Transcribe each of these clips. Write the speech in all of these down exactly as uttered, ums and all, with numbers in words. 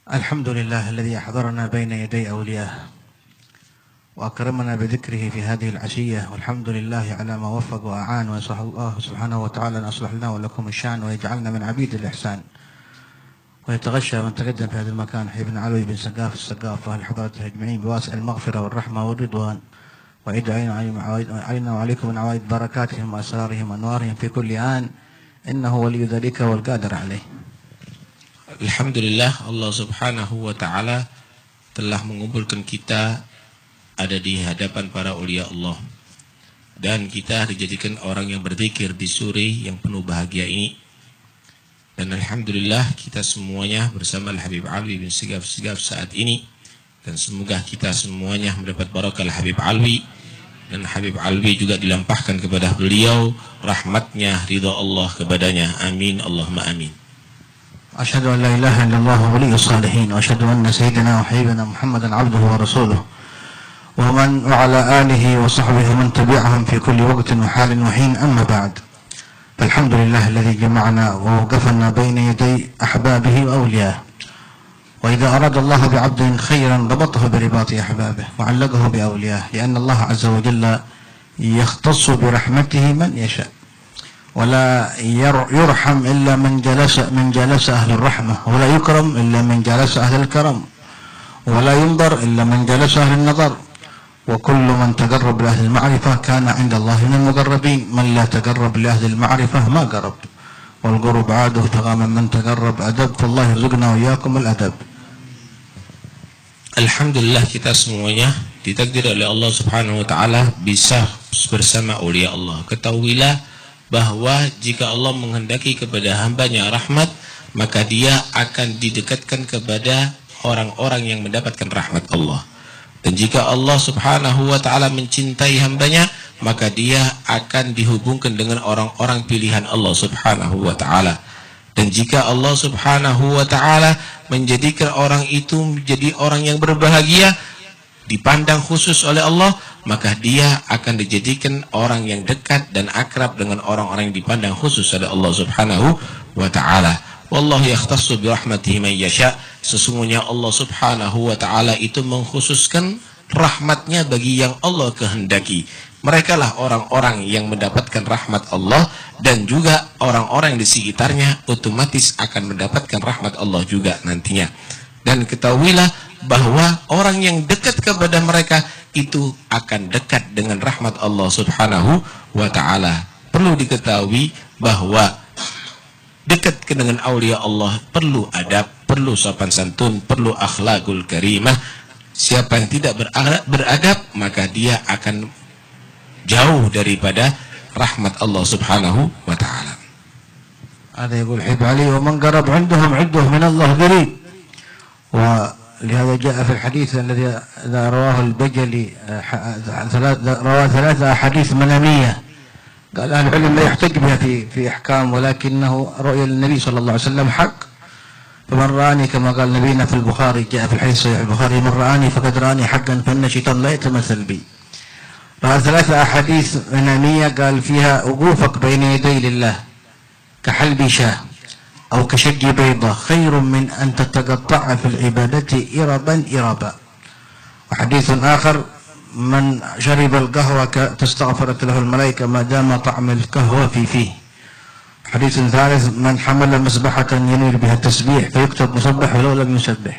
الحمد لله الذي أحضرنا بين يدي أولياه وأكرمنا بذكره في هذه العشية، والحمد لله على ما وفق وأعان، ويصلح الله سبحانه وتعالى أن أصلح لنا ولكم الشان ويجعلنا من عبيد الإحسان. ويتغشى من تقدم في هذا المكان حي بن علوي بن سقاف السقاف وأهل حضرته أجمعين بواسع المغفرة والرحمة والرضوان، وعيد علينا وعليكم من عوائد بركاتهم وأسرارهم وأنوارهم في كل آن، إنه ولي ذلك والقادر عليه. Alhamdulillah, Allah subhanahu wa ta'ala telah mengumpulkan kita ada di hadapan para ulia Allah, dan kita dijadikan orang yang berzikir di sore yang penuh bahagia ini. Dan Alhamdulillah kita semuanya bersama Al-Habib Alwi bin Sigaf-Sigaf saat ini, dan semoga kita semuanya mendapat barakah Al-Habib Alwi, dan Habib Alwi juga dilampahkan kepada beliau rahmatnya, ridha Allah kepadanya. Amin, Allahumma amin. أشهد أن لا إله إلا الله ولي الصالحين، وأشهد أن سيدنا وحبيبنا محمدا عبده ورسوله، ومن وعلى آله وصحبه ومن تبعهم في كل وقت وحال وحين. أما بعد، فالحمد لله الذي جمعنا ووقفنا بين يدي أحبابه وأوليائه، وإذا أراد الله بعبد خيرا ربطه برباط أحبابه وعلقه بأوليائه، لأن الله عز وجل يختص برحمته من يشاء، ولا يرحم إلا من جلس من جلس أهل الرحمة، ولا يكرم إلا من جلس أهل الكرم، ولا ينظر إلا من جلس أهل النظر، وكل من تقرب لأهل المعرفة كان عند الله من المقربين، من لا تقرب لأهل المعرفة ما قرب، والقرب عاده تغام من تقرب أدب، فالله يرزقنا وإياكم الأدب. Alhamdulillah kita semuanya ditakdir oleh Allah subhanahu wa ta'ala bisa bersama ulia Allah. Ketahuilah bahwa jika Allah menghendaki kepada hambanya rahmat, maka dia akan didekatkan kepada orang-orang yang mendapatkan rahmat Allah. Dan jika Allah subhanahu wa ta'ala mencintai hambanya, maka dia akan dihubungkan dengan orang-orang pilihan Allah subhanahu wa ta'ala. Dan jika Allah subhanahu wa ta'ala menjadikan orang itu menjadi orang yang berbahagia, dipandang khusus oleh Allah, maka dia akan dijadikan orang yang dekat dan akrab dengan orang-orang yang dipandang khusus oleh Allah subhanahu wa ta'ala. Wallahu yakhtassu bi rahmatihi man yasha. Sesungguhnya Allah subhanahu wa ta'ala itu mengkhususkan rahmatnya bagi yang Allah kehendaki. Mereka lah orang-orang yang mendapatkan rahmat Allah, dan juga orang-orang di sekitarnya otomatis akan mendapatkan rahmat Allah juga nantinya. Dan ketahuilah bahwa orang yang dekat kepada mereka itu akan dekat dengan rahmat Allah subhanahu wa ta'ala. Perlu diketahui bahwa dekat dengan aulia Allah perlu adab, perlu sopan santun, perlu akhlakul karimah. Siapa yang tidak beradab, maka dia akan jauh daripada rahmat Allah subhanahu wa ta'ala. هذا يقول حب علي ومن قرب عندهم عده من الله قريب. ولهذا جاء في الحديث الذي رواه البجلي رواه ثلاثة أحاديث منامية، قال أهل العلم لا يحتج بها في في أحكام، ولكنه رؤيا النبي صلى الله عليه وسلم حق. فمن رآني كما قال نبينا في البخاري، جاء في الحديث صحيح البخاري، من رآني فقد رآني حقا فإن الشيطان لا يتمثل بي. رأى ثلاثة أحاديث منامية قال فيها وقوفك بين يدي لله كحلب شاه أو كشج بيضة خير من أن تتقطع في العبادة إربا إربا. وحديث آخر من شرب القهوة تستغفرت له الملائكة ما دام طعم القهوة في فيه. حديث ثالث من حمل مسبحة ينوي بها التسبيح فيكتب مسبح ولو لم يسبح.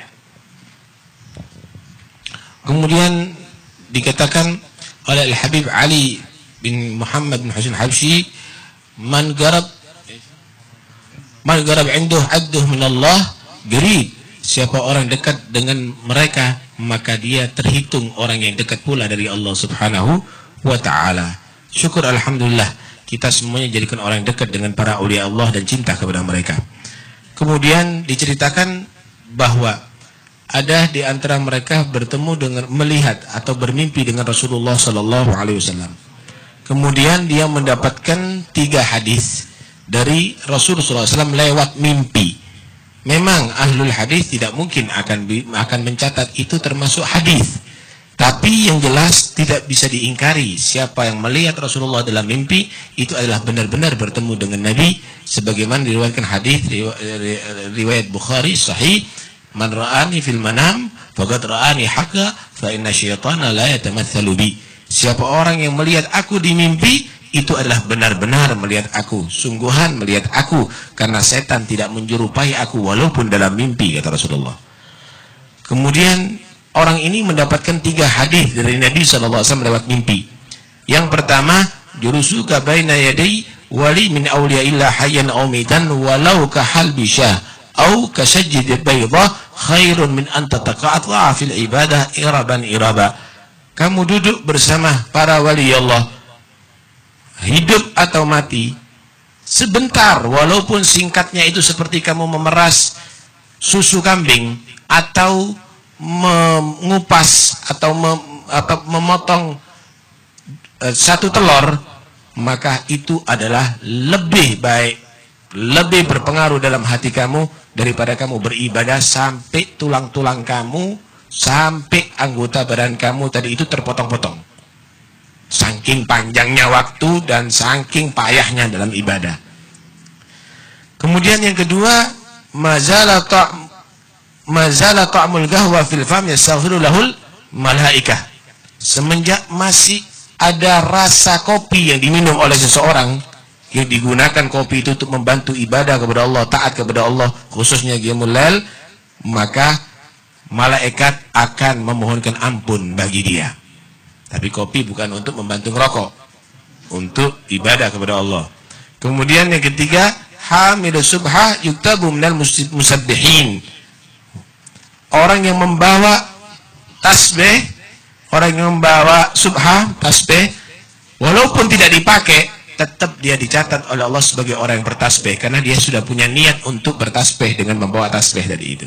Kemudian dikatakan oleh Al-Habib Ali bin Muhammad bin Husain Habsyi, man garab man garab induh adduh minallah garib. Siapa orang dekat dengan mereka, maka dia terhitung orang yang dekat pula dari Allah subhanahu wa ta'ala. Syukur alhamdulillah kita semuanya jadikan orang yang dekat dengan para awliya Allah dan cinta kepada mereka. Kemudian diceritakan bahwa ada di antara mereka bertemu dengan, melihat atau bermimpi dengan Rasulullah sallallahu alaihi wasallam. Kemudian dia mendapatkan tiga hadis dari Rasulullah sallallahu alaihi wasallam lewat mimpi. Memang ahlul hadis tidak mungkin akan akan mencatat itu termasuk hadis, tapi yang jelas tidak bisa diingkari siapa yang melihat Rasulullah dalam mimpi itu adalah benar-benar bertemu dengan Nabi, sebagaimana diriwayatkan hadis riwayat Bukhari sahih Man ra'ani fil manam faqad ra'ani haqqa fa inna syaitana la yatamatsalu bi. Siapa orang yang melihat aku di mimpi, itu adalah benar-benar melihat aku, sungguhan melihat aku, karena setan tidak menyerupai aku walaupun dalam mimpi, kata Rasulullah. Kemudian orang ini mendapatkan tiga hadis dari Nabi sallallahu alaihi wasallam lewat mimpi. Yang pertama, jurusuka baina yadai wali min awliya illa hayyan aw mitan walau ka halbi syah aw ka shajjid bayda khairun min an tataqa'a fil ibadah iraban iraba. Kamu duduk bersama para wali Allah, hidup atau mati, sebentar walaupun singkatnya itu seperti kamu memeras susu kambing atau mengupas atau mem, apa, memotong uh, satu telur, maka itu adalah lebih baik, lebih berpengaruh dalam hati kamu daripada kamu beribadah sampai tulang-tulang kamu, sampai anggota badan kamu tadi itu terpotong-potong. Saking panjangnya waktu dan saking payahnya dalam ibadah. Kemudian yang kedua, mazala ta' mazala ta'mul gahwa fil fam yastaghfiru lahul malaikah. Semenjak masih ada rasa kopi yang diminum oleh seseorang, yang digunakan kopi itu untuk membantu ibadah kepada Allah, taat kepada Allah, khususnya qiyamul lail, maka malaikat akan memohonkan ampun bagi dia. Tapi kopi bukan untuk membantu merokok, untuk ibadah kepada Allah. Kemudian yang ketiga, hamilus subha yuktabu minal musabbihin. Orang yang membawa tasbih, orang yang membawa subha, tasbih, walaupun tidak dipakai, tetap dia dicatat oleh Allah sebagai orang yang bertasbih, karena dia sudah punya niat untuk bertasbih dengan membawa tasbih tadi itu.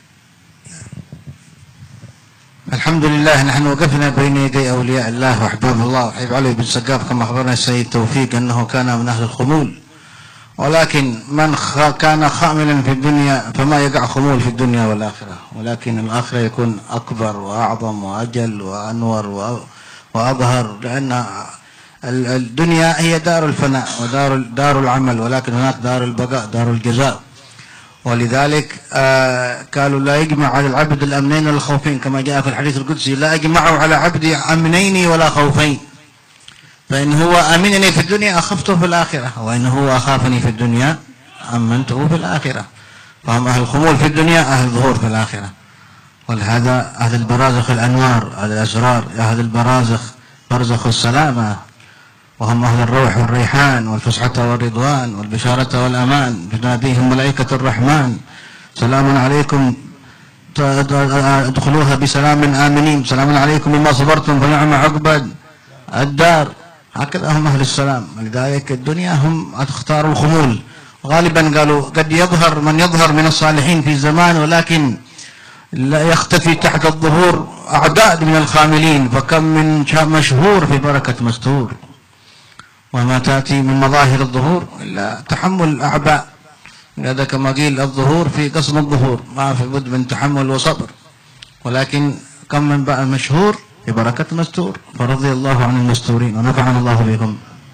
Alhamdulillah, nahnu waqafna baina yaday awliya Allah wa ahbabullah wa Habib Ali bin Sagaf kama akhbarana Sayyid Tawfiq annahu kana min ahli al-khumul. ولكن من كان خاملا في الدنيا فما يقع خمول في الدنيا والآخرة، ولكن الآخرة يكون أكبر وأعظم وأجل وأنور وأظهر، لأن الدنيا هي دار الفناء ودار دار العمل، ولكن هناك دار البقاء دار الجزاء. ولذلك قالوا لا يجمع على العبد الأمنين ولا الخوفين، كما جاء في الحديث القدسي لا أجمع على عبدي أمنين ولا خوفين، فإن هو أمنني في الدنيا أخفته في الآخرة، وإن هو أخافني في الدنيا أمنته في الآخرة. فهم أهل الخمول في الدنيا، أهل الظهور في الآخرة. ولهذا أهل البرازخ الأنوار، أهل الأسرار، أهل البرازخ برزخ السلامة، وهم أهل الروح والريحان والفسحة والرضوان والبشارة والأمان، تناديهم ملائكة الرحمن سلام عليكم ادخلوها بسلام آمنين، سلام عليكم بما صبرتم فنعم عقبى الدار. هكذا هم أهل السلام. ولذلك الدنيا هم اختاروا الخمول. غالبا قالوا قد يظهر من يظهر من الصالحين في الزمان، ولكن لا يختفي تحت الظهور أعداد من الخاملين، فكم من مشهور في بركة مستور، وما تأتي من مظاهر الظهور إلا تحمل الأعباء. هذا كما قيل الظهور في قسم الظهور، ما في بد من تحمل وصبر، ولكن كم من بقى مشهور ببركة مستور، فرضي الله عن المستورين ونفعنا الله بكم.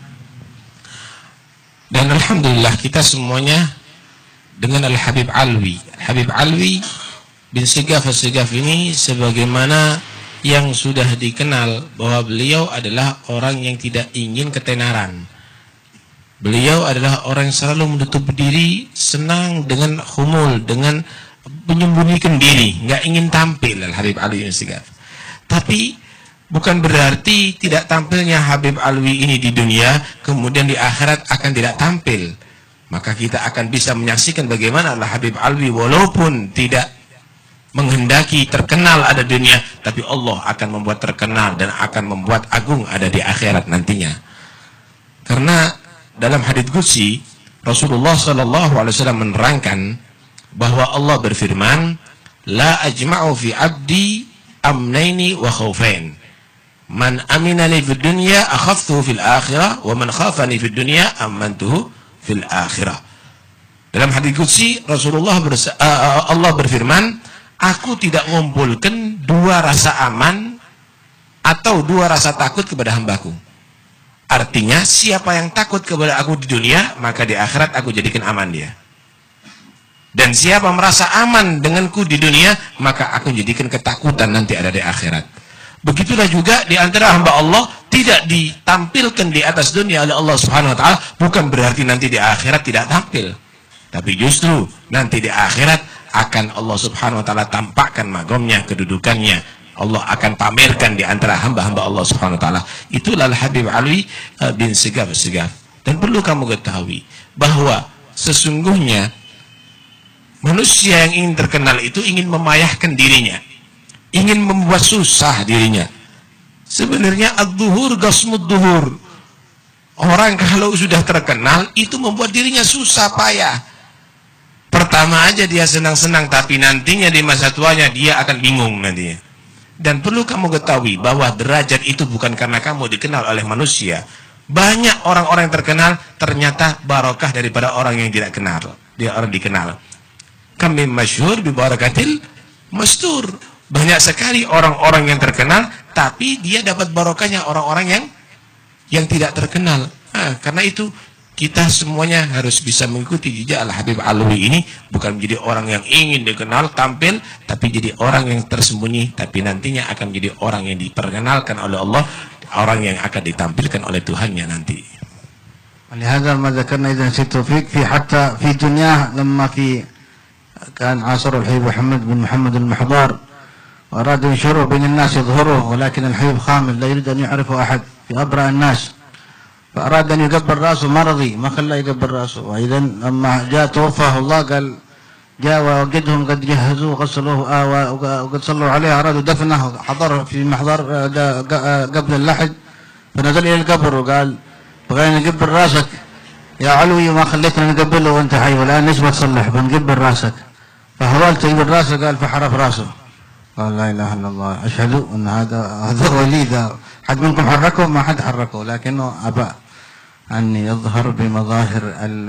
Dan alhamdulillah kita semuanya dengan Al-Habib Alwi. Habib Alwi bin Sigaf Al-Sigaf ini sebagaimana yang sudah dikenal bahwa beliau adalah orang yang tidak ingin ketenaran. Beliau adalah orang yang selalu menutup diri, senang dengan khumul, dengan menyembunyikan diri, nggak ingin tampil Al-Habib Alwi bin Sigaf. Tapi bukan berarti tidak tampilnya Habib Alwi ini di dunia, kemudian di akhirat akan tidak tampil. Maka kita akan bisa menyaksikan bagaimana Habib Alwi walaupun tidak menghendaki terkenal ada dunia, tapi Allah akan membuat terkenal dan akan membuat agung ada di akhirat nantinya. Karena dalam hadits qudsi Rasulullah sallallahu alaihi wasallam menerangkan bahwa Allah berfirman, la ajma'u fi abdi amnaini wa khaufain. Man aminani fid dunya akhaftuhu fil akhirah, wa man khafani fid dunya amantuhu fil akhirah. Dalam hadits qudsi Rasulullah bersa uh, Allah berfirman, aku tidak mengumpulkan dua rasa aman atau dua rasa takut kepada hambaku. Artinya siapa yang takut kepada aku di dunia, maka di akhirat aku jadikan aman dia. Dan siapa merasa aman denganku di dunia, maka aku jadikan ketakutan nanti ada di akhirat. Begitulah juga di antara hamba Allah tidak ditampilkan di atas dunia oleh Allah Subhanahu wa taala, bukan berarti nanti di akhirat tidak tampil. Tapi justru nanti di akhirat akan Allah Subhanahu wa taala tampakkan makomnya, kedudukannya. Allah akan pamerkan di antara hamba-hamba Allah Subhanahu wa taala. Itulah Habib Ali bin Segaf-Segaf. Dan perlu kamu ketahui bahwa sesungguhnya manusia yang ingin terkenal itu ingin memayahkan dirinya, ingin membuat susah dirinya. Sebenarnya ad-duhur gasmud duhur. Orang kalau sudah terkenal itu membuat dirinya susah payah. Pertama aja dia senang-senang, tapi nantinya di masa tuanya dia akan bingung nantinya. Dan perlu kamu ketahui bahwa derajat itu bukan karena kamu dikenal oleh manusia. Banyak orang-orang yang terkenal ternyata barokah daripada orang yang tidak kenal. Dia orang dikenal. Kami masyhur bi barakatil mastur. Banyak sekali orang-orang yang terkenal, tapi dia dapat barokahnya orang-orang yang yang tidak terkenal. Nah, karena itu kita semuanya harus bisa mengikuti jejak Al-Habib Alwi ini, bukan menjadi orang yang ingin dikenal, tampil, tapi jadi orang yang tersembunyi, tapi nantinya akan menjadi orang yang diperkenalkan oleh Allah, orang yang akan ditampilkan oleh Tuhannya nanti. ولهذا ما ذكرنا إذا نسيت توفيق في حتى في دنياه لما في كان عاصر الحبيب محمد بن محمد المحضار وأراد ينشره بين الناس يظهره، ولكن الحبيب خامل لا يريد أن يعرفه أحد في أبرأ الناس، فأراد أن يقبل رأسه مرضي ما خلاه يقبل رأسه. وإذا لما جاء توفاه الله قال جاء ووجدهم قد جهزوه غسلوه وقد صلوا عليه، أرادوا دفنه، حضر في محضر قبل اللحد فنزل إلى القبر وقال بغينا نقبل راسك يا علوي، ما خليتنا نقبله وانت حي، والآن ليش ما تصلح بنقبل راسك؟ فحاولت يقبل راسه قال فحرف راسه، قال لا إله إلا الله أشهد أن هذا هذا ولي، ذا حد منكم حركه؟ ما حد حركه، لكنه أبى أن يظهر بمظاهر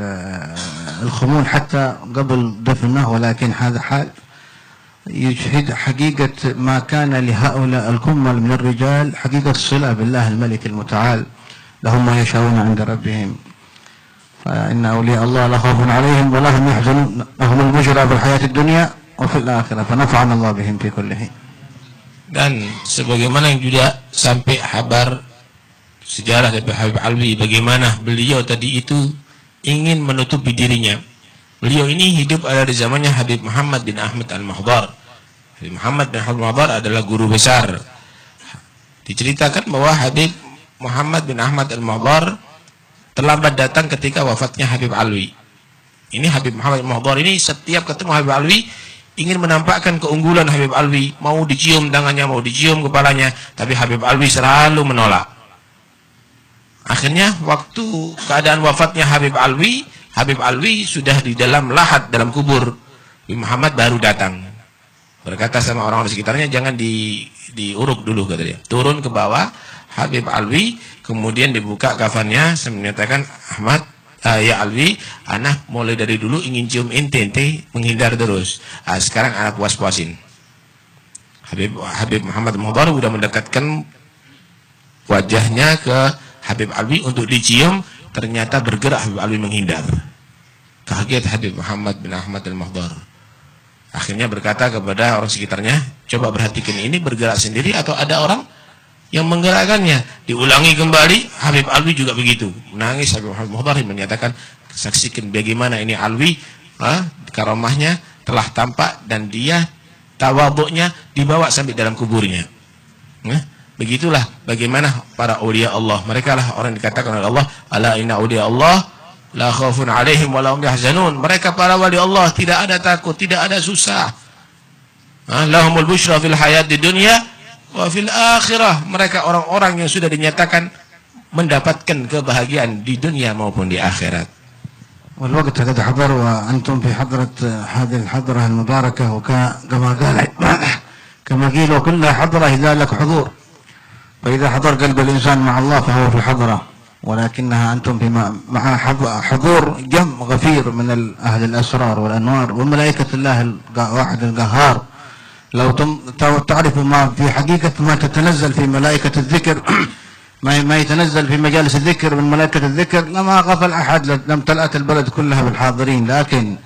الخمول حتى قبل دفنه. ولكن هذا حال يشهد حقيقة ما كان لهؤلاء الكمل من الرجال، حقيقة الصلة بالله الملك المتعال، لهم ما يشاءون عند ربهم. فإن أولياء الله لا خوف عليهم ولا هم يحزنون، لهم البشرى في الحياة الدنيا وفي الآخرة، فنفعنا الله بهم في كل حين. Dan sebagaimana yang juga sampai kabar sejarah dari Habib Alwi, bagaimana beliau tadi itu ingin menutupi dirinya. Beliau ini hidup ada di zamannya Habib Muhammad bin Ahmad Al-Mahdar. Habib Muhammad bin Ahmad Al-Mahdar adalah guru besar. Diceritakan bahwa Habib Muhammad bin Ahmad Al-Mahdar terlambat datang ketika wafatnya Habib Alwi. Ini Habib Muhammad Al-Mahdar ini setiap ketemu Habib Alwi ingin menampakkan keunggulan Habib Alwi, mau dicium tangannya, mau dicium kepalanya, tapi Habib Alwi selalu menolak. Akhirnya waktu keadaan wafatnya Habib Alwi, Habib Alwi sudah di dalam lahat, dalam kubur. Habib Muhammad baru datang. Berkata sama orang-orang di sekitarnya, jangan di diuruk dulu, kata dia. Turun ke bawah Habib Alwi, kemudian dibuka kafannya, menyatakan, Ahmad, uh, ya Alwi, anak mulai dari dulu ingin cium ente, ente menghindar terus. Uh, sekarang anak puas-puasin. Habib Habib Muhammad Al-Mahdar sudah mendekatkan wajahnya ke Habib Alwi untuk dicium, ternyata bergerak Habib Alwi menghindar. Kaget Habib Muhammad bin Ahmad Al-Mahdar. Akhirnya berkata kepada orang sekitarnya, coba perhatikan ini bergerak sendiri atau ada orang yang menggerakkannya. Diulangi kembali, Habib Alwi juga begitu. Menangis Habib Muhammad Al-Mahdar menyatakan, saksikan bagaimana ini Alwi, ah, karomahnya telah tampak dan dia tawaduknya dibawa sampai dalam kuburnya. Nah, begitulah bagaimana para aulia Allah. Mereka lah orang yang dikatakan oleh Allah, ala inna aulia Allah la khaufun alaihim wa la hum yahzanun. Mereka para wali Allah tidak ada takut, tidak ada susah. Ah, lahumul busyra fil hayati dunya wa fil akhirah. Mereka orang-orang yang sudah dinyatakan mendapatkan kebahagiaan di dunia maupun di akhirat. والوقت قد حضر وأنتم في حضرة هذه الحضرة المباركة، وكما قال كما قيل وكلها حضرة إذا لك حضور، فإذا حضر قلب الإنسان مع الله فهو في الحضرة، ولكنها أنتم في مع حضور جم غفير من أهل الأسرار والأنوار وملائكة الله الواحد القهار. لو تعرف ما في حقيقة ما تتنزل في ملائكة الذكر ما يتنزل في مجالس الذكر من ملائكة الذكر لما غفل أحد، لم تلأت البلد كلها بالحاضرين. لكن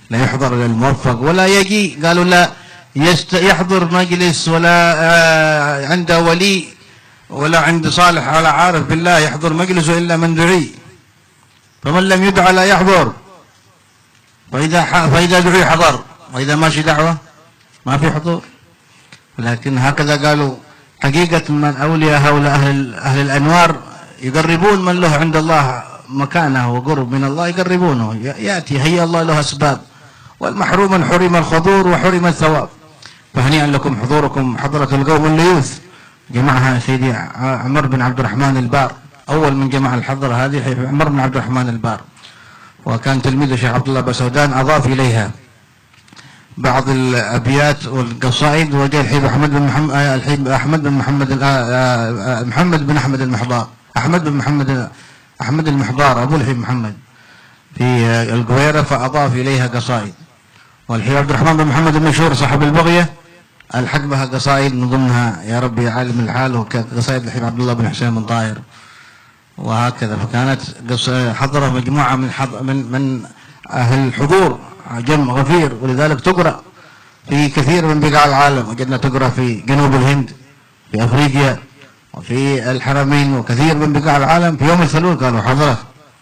لا يحضر للموفق ولا يجي. قالوا لا يست يحضر مجلس ولا عند ولي ولا عند صالح ولا عارف بالله يحضر مجلسه إلا من دعي، فمن لم يدعى لا يحضر، فإذا فإذا دعي حضر، وإذا ماشي دعوة ما في حضور. لكن هكذا قالوا حقيقة من أولياء هؤلاء أهل, أهل الأنوار يقربون من له عند الله مكانه وقرب من الله، يقربونه، يأتي هيا الله له أسباب، والمحروم من حرم الحضور وحرم الثواب. فهنيئا لكم حضوركم حضرة القوم الليوث جمعها سيدي عمر بن عبد الرحمن البار، أول من جمع الحضرة هذه عمر بن عبد الرحمن البار، وكان تلميذ الشيخ عبد الله بسودان أضاف إليها بعض الأبيات والقصائد، وجاء الحبيب أحمد بن محمد الحبيب أحمد بن محمد محمد بن أحمد المحضار أحمد بن محمد أحمد المحضار أبو الحبيب محمد في القويرة، فأضاف إليها قصائد. والحبيب عبد الرحمن بن محمد المشهور صاحب البغية الحق بها قصائد من ضمنها يا ربي عالم الحال، وقصائد الحبيب عبد الله بن حسين بن طاهر وهكذا. فكانت حضرة مجموعة من حضر من من أهل الحضور جمع غفير، ولذلك تقرأ في كثير من بقاع العالم. وجدنا تقرأ في جنوب الهند، في أفريقيا، وفي الحرمين، وكثير من بقاع العالم في يوم الثلوث قالوا حضرة،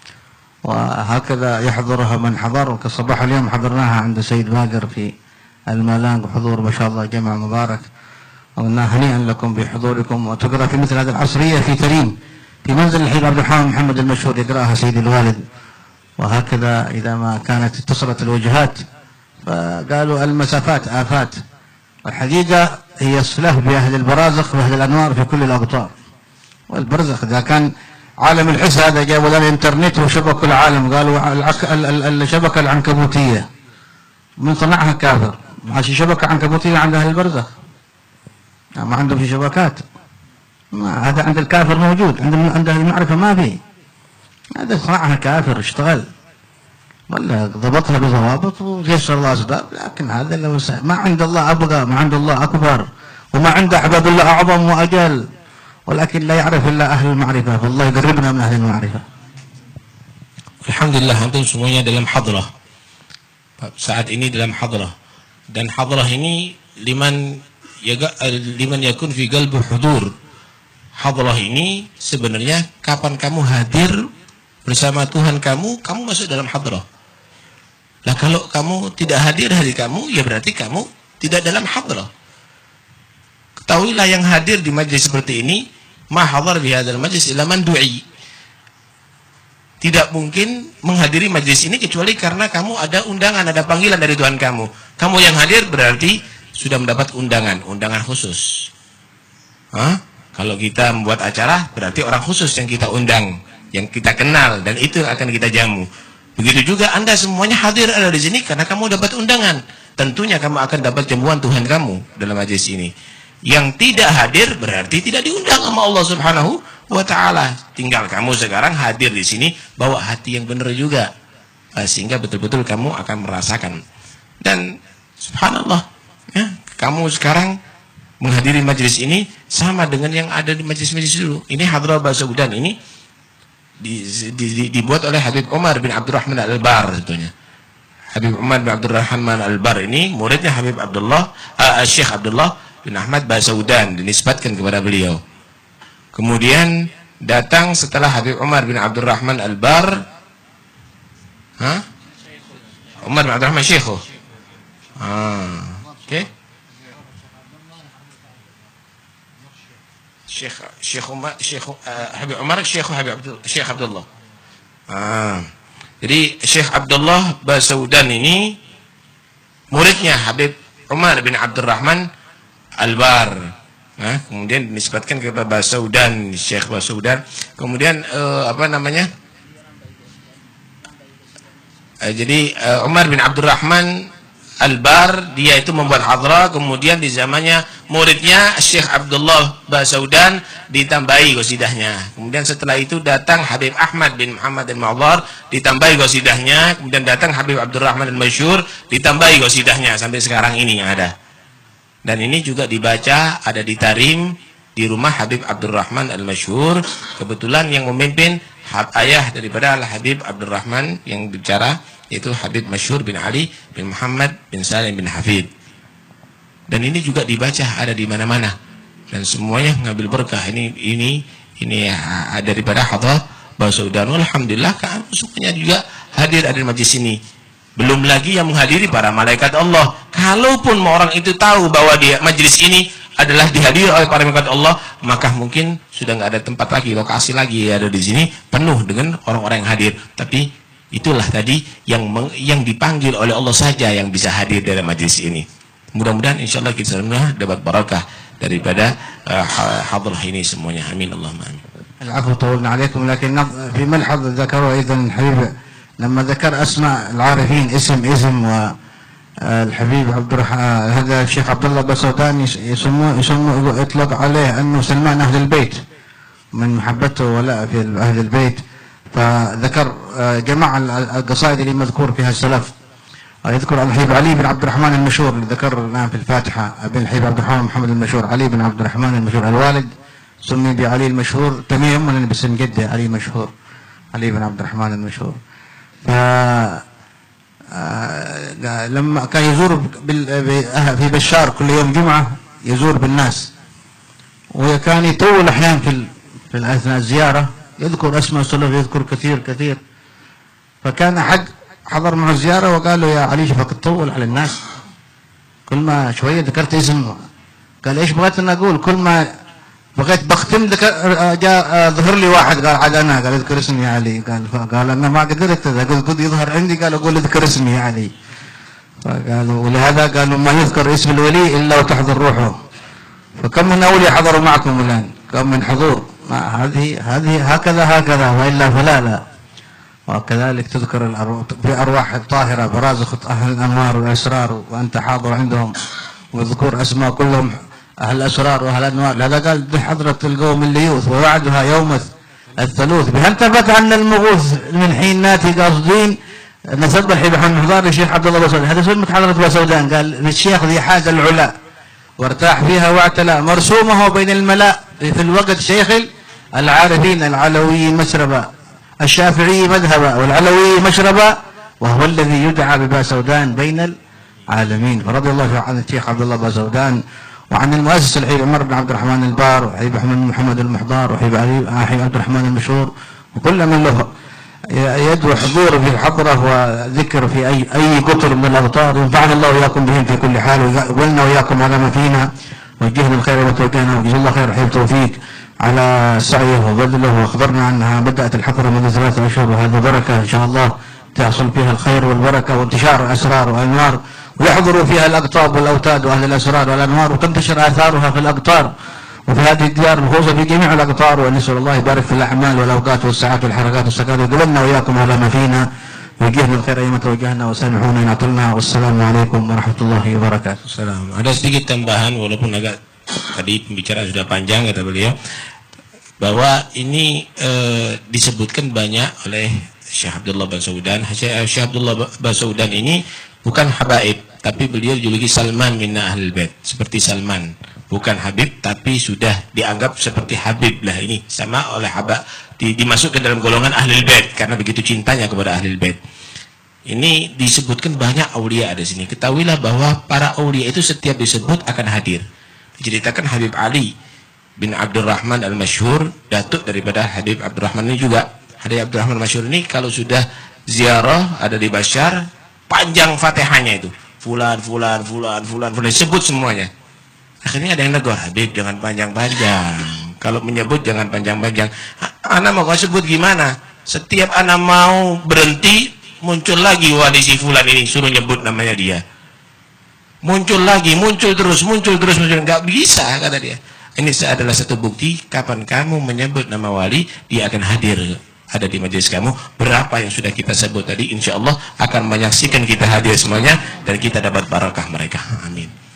وهكذا يحضرها من حضر. وكالصباح اليوم حضرناها عند سيد باقر في المالانج، وحضور ما شاء الله جمع مبارك، وقلنا هنيئا لكم بحضوركم. وتقرأ في مثل هذه العصرية في تريم في منزل الحبيب عبد الرحمن محمد المشهور يقرأها سيد الوالد. وهكذا إذا ما كانت اتصلت الوجهات فقالوا المسافات آفات، والحقيقة هي الصلة بأهل البرازخ وأهل الأنوار في كل الأقطار. والبرزخ إذا كان عالم الحس هذا جابوا لنا الإنترنت وشبكوا العالم، قالوا الشبكة العنكبوتية من صنعها كافر، ماشي شبكة عنكبوتية عند أهل البرزخ، ما عندهم في شبكات، ما هذا عند الكافر موجود، عند عند أهل المعرفة ما في، هذا صنعها كافر اشتغل ولا ضبطها بضوابط ويسر الله أسباب. لكن هذا لو ما عند الله أبقى، ما عند الله أكبر، وما عند أحباب الله أعظم وأجل، ولكن لا يعرف إلا أهل المعرفة، فالله يقربنا من أهل المعرفة. Alhamdulillah antum semuanya dalam hadrah saat ini, dalam hadrah, dan hadrah ini liman yaga liman yakun fi qalbi hudur. Hadrah ini sebenarnya kapan kamu hadir bersama Tuhan kamu, kamu masuk dalam hadrah. Lah kalau kamu tidak hadir hari kamu, ya berarti kamu tidak dalam hadrah. Ketahuilah yang hadir di majlis seperti ini, ma hadar bi hadzal majlis illa man du'i. Tidak mungkin menghadiri majlis ini kecuali karena kamu ada undangan, ada panggilan dari Tuhan kamu. Kamu yang hadir berarti sudah mendapat undangan, undangan khusus. Hah? Kalau kita membuat acara berarti orang khusus yang kita undang, yang kita kenal, dan itu akan kita jamu. Begitu juga Anda semuanya hadir ada di sini karena kamu dapat undangan. Tentunya kamu akan dapat jamuan Tuhan kamu dalam majlis ini. Yang tidak hadir berarti tidak diundang sama Allah Subhanahu wa ta'ala. Tinggal kamu sekarang hadir di sini bawa hati yang benar juga, sehingga betul-betul kamu akan merasakan. Dan subhanallah, ya, kamu sekarang menghadiri majlis ini sama dengan yang ada di majlis-majlis dulu. Ini hadrah Basaudan ini di, di, di, dibuat oleh Habib Umar bin Abdurrahman Al-Bar tentunya. Habib Umar bin Abdurrahman Al-Bar ini muridnya Habib Abdullah uh, Syekh Abdullah bin Ahmad Basaudan, dinisbatkan kepada beliau. Kemudian datang setelah Habib Umar bin Abdurrahman Al-Bar, ha? Umar bin Abdurrahman Syekh. Ah, oke. Okay. Syekh Syekh Umar Syekh uh, Habib Umar Syekh Habib Abdul Syekh Abdullah. Ah. Jadi Syekh Abdullah Basaudan ini muridnya Habib Umar bin Abdurrahman Al-Bar. Nah, kemudian dinisbatkan kepada Basaudan, Syekh Basaudan. Kemudian uh, apa namanya? Uh, jadi uh, Umar bin Abdurrahman Al-Bar dia itu membuat hadrah, kemudian di zamannya muridnya Syekh Abdullah Basaudan ditambahi qasidahnya. Kemudian setelah itu datang Habib Ahmad bin Muhammad Al-Mu'adhar ditambahi qasidahnya, kemudian datang Habib Abdurrahman Al-Masyhur ditambahi qasidahnya sampai sekarang ini yang ada. Dan ini juga dibaca ada di Tarim di rumah Habib Abdurrahman Al-Masyhur. Kebetulan yang memimpin ayah daripada Al-Habib Abdurrahman yang bicara yaitu Habib Masyhur bin Ali bin Muhammad bin Salim bin Hafid. Dan ini juga dibaca ada di mana-mana dan semuanya ngambil berkah. Ini ini ini ya, daripada Hadrat Basaudan. Alhamdulillah kan semuanya juga hadir ada di majlis ini. Belum lagi yang menghadiri para malaikat Allah. Kalaupun orang itu tahu bahwa dia majlis ini adalah dihadiri oleh para malaikat Allah, maka mungkin sudah nggak ada tempat lagi, lokasi lagi ada di sini penuh dengan orang-orang yang hadir. Tapi itulah tadi yang meng, yang dipanggil oleh Allah saja yang bisa hadir dalam majlis ini. Mudah-mudahan insya Allah kita semua dapat barakah daripada uh, hadrah ini semuanya. Amin Allahumma amin. العفو طولنا عليكم، لكن في ملحظ ذكروا أيضا الحبيب لما ذكر أسماء العارفين اسم اسم والحبيب عبد الرحمن هذا الشيخ عبد الله بسودان يسموه يسموه يطلق عليه أنه سلمان أهل البيت من محبته ولا في أهل البيت. فذكر جمع القصائد اللي مذكور فيها السلف، يذكر الحبيب علي بن عبد الرحمن المشهور اللي ذكرنا في الفاتحة، ابن الحبيب عبد الرحمن محمد المشهور، علي بن عبد الرحمن المشهور الوالد سمي بعلي المشهور، تميم من باسم جده علي مشهور، علي بن عبد الرحمن المشهور. ف لما كان يزور في بشار كل يوم جمعة يزور بالناس، وكان يطول أحيانا في في أثناء الزيارة يذكر اسماء السلف، يذكر كثير كثير. فكان أحد حضر معه الزيارة وقال له يا علي شوفك تطول على الناس، كل ما شوية ذكرت اسمه قال ايش بغيت أن أقول؟ كل ما بغيت بختم جاء ظهر لي واحد قال عاد أنا، قال اذكر اسمي يا علي، قال قال أنا ما قدرت، قلت قد يظهر عندي قال أقول اذكر اسمي يا علي. فقالوا ولهذا قالوا ما يذكر اسم الولي إلا وتحضر روحه. فكم من أولياء حضروا معكم الآن؟ كم من حضور؟ ما هذه هذه هكذا هكذا وإلا فلا لا. وكذلك تذكر في أرواح الطاهرة برازخ أهل الأنوار والأسرار وأنت حاضر عندهم، وذكور أسماء كلهم أهل الأسرار وأهل الأنوار. هذا قال بحضرة القوم الليوث ووعدها يوم الثلوث بهل ثبت أن المغوث من حين ناتي قاصدين نسب الحبيب محمد محضار للشيخ عبد الله بسودان. هذا سلمة حضرة بسودان قال للشيخ ذي حاز العلا وارتاح فيها واعتلى مرسومه بين الملاء في الوقت شيخ العارفين العلوي مشربا الشافعي مذهبا والعلوي مشربا وهو الذي يدعى بباسودان بين العالمين. فرضي الله عن الشيخ عبد الله باسودان وعن المؤسس الحبيب عمر بن عبد الرحمن البار وحبيب احمد محمد المحضار وحبيب حبيب عبد الرحمن المشهور وكل من له يدعو حضور في الحضرة وذكر في أي أي قطر من الأبطار. ينفعنا الله وإياكم بهم في كل حال ويقبلنا وإياكم على ما فينا وجهنا الخير وتوجهنا وجزا الله خير حبيب توفيق على سعيه وبذله. وأخبرنا أنها بدأت الحضرة منذ ثلاثة أشهر وهذه بركة إن شاء الله تحصل فيها الخير والبركة وانتشار الأسرار والأنوار ويحضر فيها الأقطاب والأوتاد وأهل الأسرار والأنوار وتنتشر آثارها في الأقطار وفي هذه الديار الخصوصا في جميع الأقطار. ونسأل الله يبارك في الأعمال والأوقات والساعات والحركات والسكات ويقبلنا وإياكم على ما فينا ويجهنا الخير أيما توجهنا وسامحونا إن عطلنا. والسلام عليكم ورحمة الله وبركاته. Salam. Ada sedikit tambahan walaupun agak tadi pembicaraan sudah panjang kata beliau bahwa ini e, disebutkan banyak oleh Syekh Abdullah Basaudan. Syekh Abdullah Basaudan ini bukan habaib, tapi beliau dijuluki Salman minna ahlul bait, seperti Salman, bukan Habib tapi sudah dianggap seperti Habib lah. Ini sama oleh Habib di, dimasukkan dalam golongan ahlul bait karena begitu cintanya kepada ahlul bait. Ini disebutkan banyak aulia ada sini. Ketahuilah bahwa para aulia itu setiap disebut akan hadir. Diceritakan Habib Ali bin Abdurrahman al-Masyhur, datuk daripada Habib Abdurrahman ini juga. Habib Abdurrahman al-Masyhur ini kalau sudah ziarah ada di Bashar, panjang Fatihahnya itu. Fulan, fulan, fulan, fulan, fulan, sebut semuanya. Akhirnya ada yang negor, Habib jangan panjang-panjang. Kalau menyebut jangan panjang-panjang. Ana mau kau sebut gimana? Setiap ana mau berhenti, muncul lagi wali si fulan ini, suruh nyebut namanya dia. Muncul lagi, muncul terus, muncul terus, muncul. Enggak bisa, kata dia. Ini adalah satu bukti, kapan kamu menyebut nama wali, dia akan hadir. Ada di majelis kamu. Berapa yang sudah kita sebut tadi, insya Allah akan menyaksikan kita hadir semuanya dan kita dapat barakah mereka. Amin.